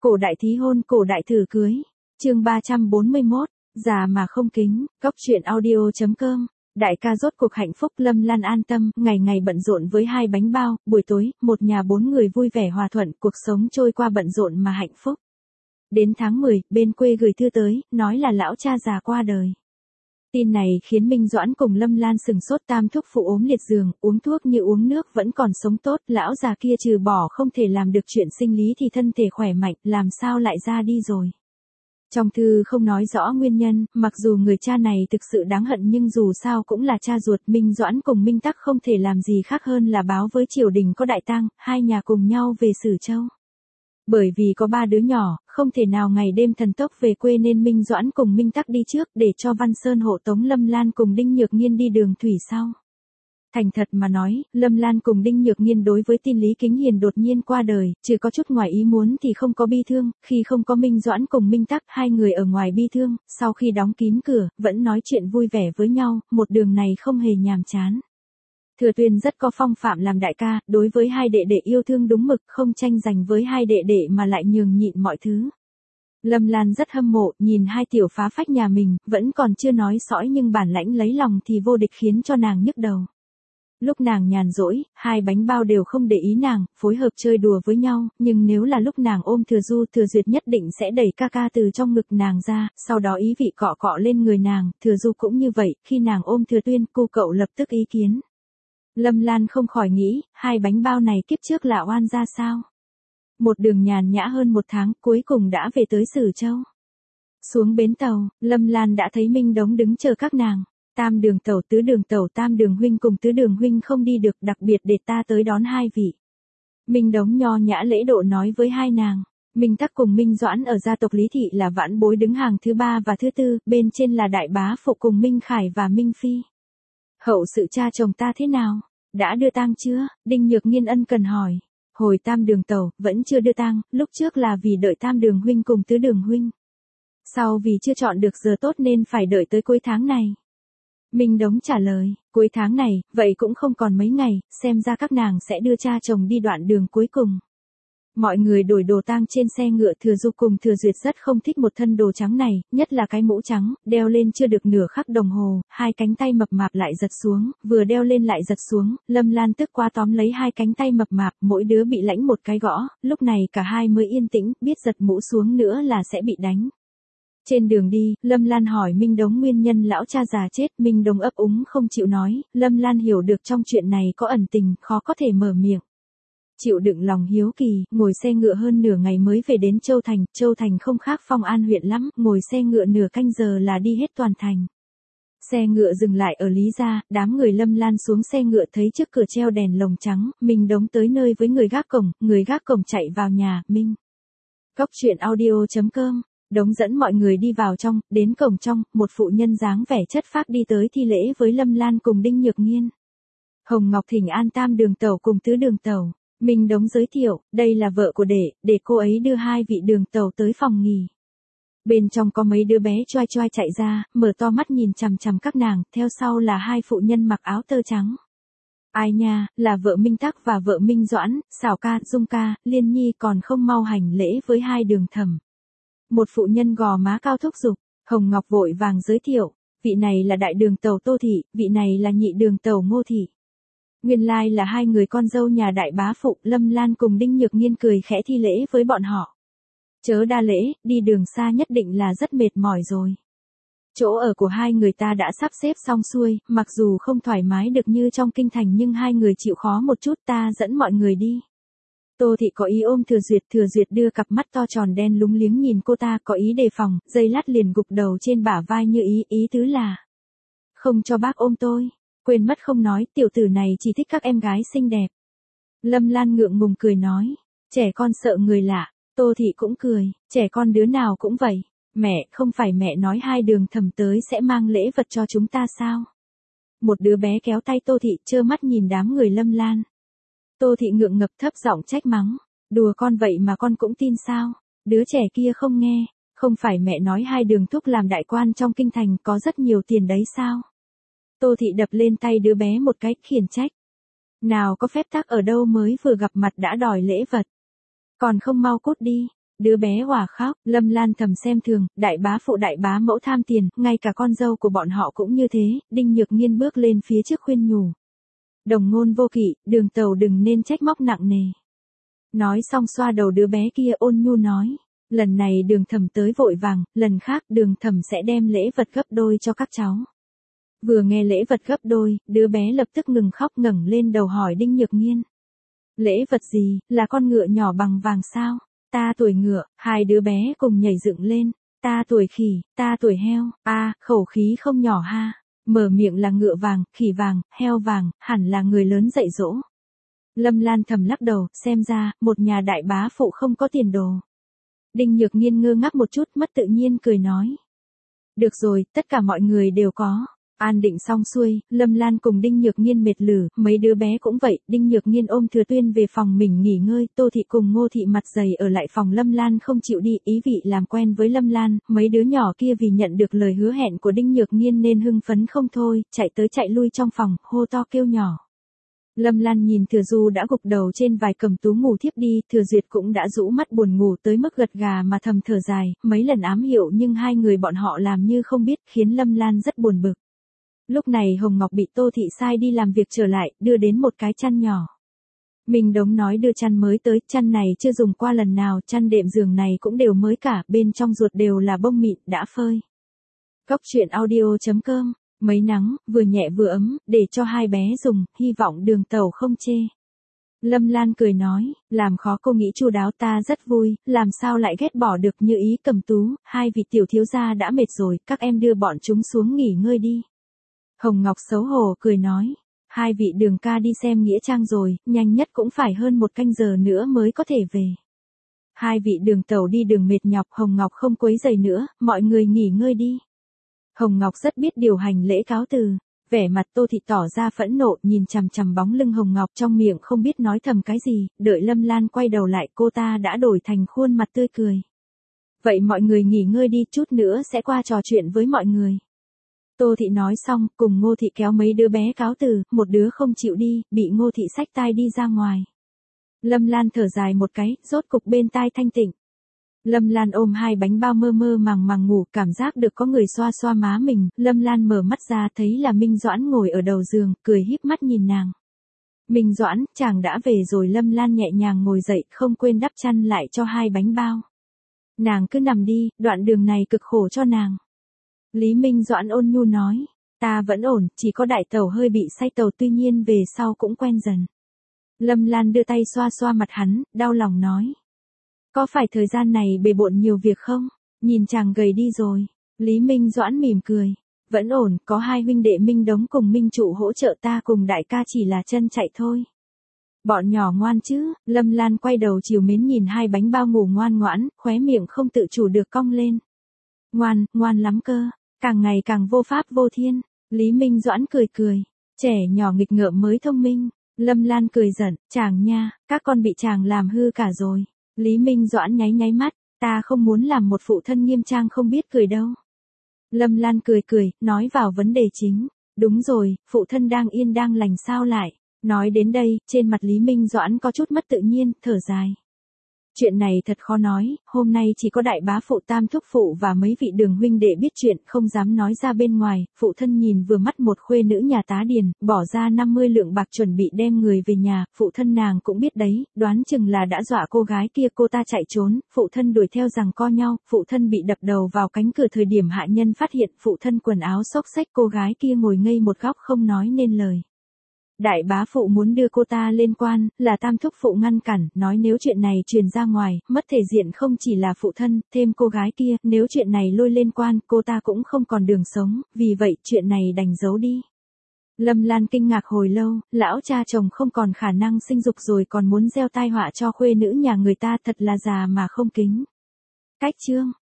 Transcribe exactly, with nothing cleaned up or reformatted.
Cổ đại thí hôn, cổ đại thử cưới. Chương ba trăm bốn mươi mốt, già mà không kính. Góc truyện audio chấm com. Đại ca rốt cuộc hạnh phúc. Lâm Lan an tâm, ngày ngày bận rộn với hai bánh bao, buổi tối, một nhà bốn người vui vẻ hòa thuận, cuộc sống trôi qua bận rộn mà hạnh phúc. Đến tháng mười, bên quê gửi thư tới, nói là lão cha già qua đời. Tin này khiến Minh Doãn cùng Lâm Lan sừng sốt. Tam thúc phụ ốm liệt giường, uống thuốc như uống nước vẫn còn sống tốt. Lão già kia trừ bỏ không thể làm được chuyện sinh lý thì thân thể khỏe mạnh, làm sao lại ra đi rồi. Trong thư không nói rõ nguyên nhân, mặc dù người cha này thực sự đáng hận nhưng dù sao cũng là cha ruột. Minh Doãn cùng Minh Tắc không thể làm gì khác hơn là báo với triều đình có đại tang, hai nhà cùng nhau về Sử Châu. Bởi vì có ba đứa nhỏ, không thể nào ngày đêm thần tốc về quê nên Minh Doãn cùng Minh Tắc đi trước để cho Văn Sơn hộ tống Lâm Lan cùng Đinh Nhược Nghiên đi đường thủy sau. Thành thật mà nói, Lâm Lan cùng Đinh Nhược Nghiên đối với tin Lý Kính Hiền đột nhiên qua đời, trừ có chút ngoài ý muốn thì không có bi thương. Khi không có Minh Doãn cùng Minh Tắc, hai người ở ngoài bi thương, sau khi đóng kín cửa, vẫn nói chuyện vui vẻ với nhau, một đường này không hề nhàm chán. Thừa Tuyên rất có phong phạm làm đại ca, đối với hai đệ đệ yêu thương đúng mực, không tranh giành với hai đệ đệ mà lại nhường nhịn mọi thứ. Lâm Lan rất hâm mộ, nhìn hai tiểu phá phách nhà mình, vẫn còn chưa nói sõi nhưng bản lãnh lấy lòng thì vô địch khiến cho nàng nhức đầu. Lúc nàng nhàn rỗi, hai bánh bao đều không để ý nàng, phối hợp chơi đùa với nhau, nhưng nếu là lúc nàng ôm Thừa Du, Thừa Duyệt nhất định sẽ đẩy ca ca từ trong ngực nàng ra, sau đó ý vị cọ cọ lên người nàng. Thừa Du cũng như vậy, khi nàng ôm Thừa Tuyên, cô cậu lập tức ý kiến. Lâm Lan không khỏi nghĩ, hai bánh bao này kiếp trước là oan ra sao? Một đường nhàn nhã hơn một tháng, cuối cùng đã về tới Sử Châu. Xuống bến tàu, Lâm Lan đã thấy Minh Đống đứng chờ các nàng. Tam đường tẩu, tứ đường tẩu, tam đường huynh cùng tứ đường huynh không đi được, đặc biệt để ta tới đón hai vị. Minh Đống nho nhã lễ độ nói với hai nàng. Minh Tắc cùng Minh Doãn ở gia tộc Lý Thị là vãn bối đứng hàng thứ ba và thứ tư, bên trên là đại bá phụ cùng Minh Khải và Minh Phi. Hậu sự cha chồng ta thế nào? Đã đưa tang chưa? Đinh Nhược Nghiên ân cần hỏi. Hồi tam đường tẩu, vẫn chưa đưa tang, lúc trước là vì đợi tam đường huynh cùng tứ đường huynh. Sau vì chưa chọn được giờ tốt nên phải đợi tới cuối tháng này. Minh Đống trả lời, cuối tháng này, vậy cũng không còn mấy ngày, xem ra các nàng sẽ đưa cha chồng đi đoạn đường cuối cùng. Mọi người đổi đồ tang trên xe ngựa. Thừa Du cùng Thừa Duyệt rất không thích một thân đồ trắng này, nhất là cái mũ trắng, đeo lên chưa được nửa khắc đồng hồ, hai cánh tay mập mạp lại giật xuống, vừa đeo lên lại giật xuống. Lâm Lan tức quá tóm lấy hai cánh tay mập mạp, mỗi đứa bị lãnh một cái gõ, lúc này cả hai mới yên tĩnh, biết giật mũ xuống nữa là sẽ bị đánh. Trên đường đi, Lâm Lan hỏi Minh Đống nguyên nhân lão cha già chết. Minh Đống ấp úng không chịu nói. Lâm Lan hiểu được trong chuyện này có ẩn tình, khó có thể mở miệng. Chịu đựng lòng hiếu kỳ, ngồi xe ngựa hơn nửa ngày mới về đến Châu Thành. Châu Thành không khác Phong An huyện lắm, ngồi xe ngựa nửa canh giờ là đi hết toàn thành. Xe ngựa dừng lại ở Lý Gia, đám người Lâm Lan xuống xe ngựa thấy trước cửa treo đèn lồng trắng. Minh Đống tới nơi với người gác cổng, người gác cổng chạy vào nhà. Minh. Góc truyện audio chấm com. Đống dẫn mọi người đi vào trong, đến cổng trong, một phụ nhân dáng vẻ chất phác đi tới thi lễ với Lâm Lan cùng Đinh Nhược Nghiên. Hồng Ngọc thỉnh an tam đường tẩu cùng tứ đường tẩu. Minh Đống giới thiệu, đây là vợ của đệ, để cô ấy đưa hai vị đường tẩu tới phòng nghỉ. Bên trong có mấy đứa bé choai choai chạy ra, mở to mắt nhìn chằm chằm các nàng, theo sau là hai phụ nhân mặc áo tơ trắng. Ai nha, là vợ Minh Tắc và vợ Minh Doãn, Xảo ca, Dung ca, Liên Nhi còn không mau hành lễ với hai đường thẩm. Một phụ nhân gò má cao thúc giục. Hồng Ngọc vội vàng giới thiệu, vị này là đại đường tẩu Tô Thị, vị này là nhị đường tẩu Ngô Thị. Nguyên lai là hai người con dâu nhà đại bá phụ. Lâm Lan cùng Đinh Nhược Nghiên cười khẽ thi lễ với bọn họ. Chớ đa lễ, đi đường xa nhất định là rất mệt mỏi rồi. Chỗ ở của hai người ta đã sắp xếp xong xuôi, mặc dù không thoải mái được như trong kinh thành nhưng hai người chịu khó một chút, ta dẫn mọi người đi. Tô Thị có ý ôm Thừa Duyệt, Thừa Duyệt đưa cặp mắt to tròn đen lúng liếng nhìn cô ta, có ý đề phòng, giây lát liền gục đầu trên bả vai như ý, ý tứ là không cho bác ôm tôi, quên mất không nói, tiểu tử này chỉ thích các em gái xinh đẹp. Lâm Lan ngượng ngùng cười nói, trẻ con sợ người lạ. Tô Thị cũng cười, trẻ con đứa nào cũng vậy. Mẹ, không phải mẹ nói hai đường thẩm tới sẽ mang lễ vật cho chúng ta sao? Một đứa bé kéo tay Tô Thị, trơ mắt nhìn đám người Lâm Lan. Tô Thị ngượng ngập thấp giọng trách mắng, đùa con vậy mà con cũng tin sao? Đứa trẻ kia không nghe, không phải mẹ nói hai đường thúc làm đại quan trong kinh thành có rất nhiều tiền đấy sao? Tô Thị đập lên tay đứa bé một cái, khiển trách. Nào có phép tắc ở đâu mới vừa gặp mặt đã đòi lễ vật. Còn không mau cút đi, Đứa bé òa khóc, Lâm Lan thầm xem thường, đại bá phụ đại bá mẫu tham tiền, ngay cả con dâu của bọn họ cũng như thế, Đinh Nhược Nghiên bước lên phía trước khuyên nhủ. Đồng ngôn vô kỵ, Đường tàu đừng nên trách móc nặng nề. Nói xong xoa đầu đứa bé kia ôn nhu nói. Lần này Đường thẩm tới vội vàng, lần khác Đường thẩm sẽ đem lễ vật gấp đôi cho các cháu. Vừa nghe lễ vật gấp đôi, đứa bé lập tức ngừng khóc ngẩng lên đầu hỏi Đinh Nhược Nghiên. Lễ vật gì, là con ngựa nhỏ bằng vàng sao? Ta tuổi ngựa, hai đứa bé cùng nhảy dựng lên. Ta tuổi khỉ, ta tuổi heo, a à, khẩu khí không nhỏ ha. Mở miệng là ngựa vàng, khỉ vàng, heo vàng, hẳn là người lớn dạy dỗ. Lâm Lan thầm lắc đầu, xem ra, một nhà đại bá phụ không có tiền đồ. Đinh Nhược Nghiên ngơ ngác một chút, mất tự nhiên cười nói. Được rồi, tất cả mọi người đều có. An định xong xuôi, Lâm Lan cùng Đinh Nhược Nghiên mệt lử, mấy đứa bé cũng vậy, Đinh Nhược Nghiên ôm Thừa Tuyên về phòng mình nghỉ ngơi, Tô Thị cùng Ngô Thị mặt dày ở lại phòng Lâm Lan không chịu đi, ý vị làm quen với Lâm Lan, mấy đứa nhỏ kia vì nhận được lời hứa hẹn của Đinh Nhược Nghiên nên hưng phấn không thôi, chạy tới chạy lui trong phòng, hô to kêu nhỏ. Lâm Lan nhìn Thừa Du đã gục đầu trên vài cầm tú ngủ thiếp đi, Thừa Duyệt cũng đã rũ mắt buồn ngủ tới mức gật gà mà thầm thở dài, mấy lần ám hiệu nhưng hai người bọn họ làm như không biết, khiến Lâm Lan rất buồn bực. Lúc này Hồng Ngọc bị Tô Thị sai đi làm việc trở lại, đưa đến một cái chăn nhỏ. Mình Đống nói đưa chăn mới tới, chăn này chưa dùng qua lần nào, chăn đệm giường này cũng đều mới cả, bên trong ruột đều là bông mịn, đã phơi. Cốc truyện audio chấm com, mấy nắng, vừa nhẹ vừa ấm, để cho hai bé dùng, hy vọng Đường tàu không chê. Lâm Lan cười nói, làm khó cô nghĩ chu đáo ta rất vui, làm sao lại ghét bỏ được Như Ý Cầm Tú, hai vị tiểu thiếu gia đã mệt rồi, các em đưa bọn chúng xuống nghỉ ngơi đi. Hồng Ngọc xấu hổ cười nói, hai vị Đường ca đi xem nghĩa trang rồi, nhanh nhất cũng phải hơn một canh giờ nữa mới có thể về. Hai vị Đường tàu đi đường mệt nhọc, Hồng Ngọc không quấy rầy nữa, mọi người nghỉ ngơi đi. Hồng Ngọc rất biết điều hành lễ cáo từ, vẻ mặt Tô Thị tỏ ra phẫn nộ, nhìn chằm chằm bóng lưng Hồng Ngọc trong miệng không biết nói thầm cái gì, đợi Lâm Lan quay đầu lại cô ta đã đổi thành khuôn mặt tươi cười. Vậy mọi người nghỉ ngơi đi, chút nữa sẽ qua trò chuyện với mọi người. Tô Thị nói xong, cùng Ngô Thị kéo mấy đứa bé cáo từ, một đứa không chịu đi, bị Ngô Thị xách tai đi ra ngoài. Lâm Lan thở dài một cái, rốt cục bên tai thanh tịnh. Lâm Lan ôm hai bánh bao mơ mơ màng màng ngủ, cảm giác được có người xoa xoa má mình, Lâm Lan mở mắt ra thấy là Minh Doãn ngồi ở đầu giường, cười híp mắt nhìn nàng. Minh Doãn, chàng đã về rồi. Lâm Lan nhẹ nhàng ngồi dậy, không quên đắp chăn lại cho hai bánh bao. Nàng cứ nằm đi, đoạn đường này cực khổ cho nàng. Lý Minh Doãn ôn nhu nói, ta vẫn ổn, chỉ có đại tẩu hơi bị say tàu, tuy nhiên về sau cũng quen dần. Lâm Lan đưa tay xoa xoa mặt hắn, đau lòng nói. Có phải thời gian này bề bộn nhiều việc không? Nhìn chàng gầy đi rồi. Lý Minh Doãn mỉm cười. Vẫn ổn, có hai huynh đệ Minh Đống cùng Minh Trụ hỗ trợ ta, cùng đại ca chỉ là chân chạy thôi. Bọn nhỏ ngoan chứ? Lâm Lan quay đầu chiều mến nhìn hai bánh bao ngủ ngoan ngoãn, khóe miệng không tự chủ được cong lên. Ngoan, ngoan lắm cơ. Càng ngày càng vô pháp vô thiên. Lý Minh Doãn cười cười. Trẻ nhỏ nghịch ngợm mới thông minh. Lâm Lan cười giận, chàng nha, các con bị chàng làm hư cả rồi. Lý Minh Doãn nháy nháy mắt, ta không muốn làm một phụ thân nghiêm trang không biết cười đâu. Lâm Lan cười cười, nói vào vấn đề chính. Đúng rồi, phụ thân đang yên đang lành sao lại. Nói đến đây, trên mặt Lý Minh Doãn có chút mất tự nhiên, thở dài. Chuyện này thật khó nói, hôm nay chỉ có đại bá phụ Tam thúc phụ và mấy vị Đường huynh đệ biết chuyện, không dám nói ra bên ngoài. Phụ thân nhìn vừa mắt một khuê nữ nhà tá điền, bỏ ra năm mươi lượng bạc chuẩn bị đem người về nhà, phụ thân nàng cũng biết đấy, đoán chừng là đã dọa cô gái kia, cô ta chạy trốn, phụ thân đuổi theo giằng co nhau, phụ thân bị đập đầu vào cánh cửa, thời điểm hạ nhân phát hiện, phụ thân quần áo xốc xách, cô gái kia ngồi ngây một góc không nói nên lời. Đại bá phụ muốn đưa cô ta lên quan, là Tam thúc phụ ngăn cản, nói nếu chuyện này truyền ra ngoài, mất thể diện không chỉ là phụ thân, thêm cô gái kia, nếu chuyện này lôi lên quan, cô ta cũng không còn đường sống, vì vậy chuyện này đành giấu đi. Lâm Lan kinh ngạc hồi lâu, lão cha chồng không còn khả năng sinh dục rồi còn muốn gieo tai họa cho khuê nữ nhà người ta, thật là già mà không kính. Cách chương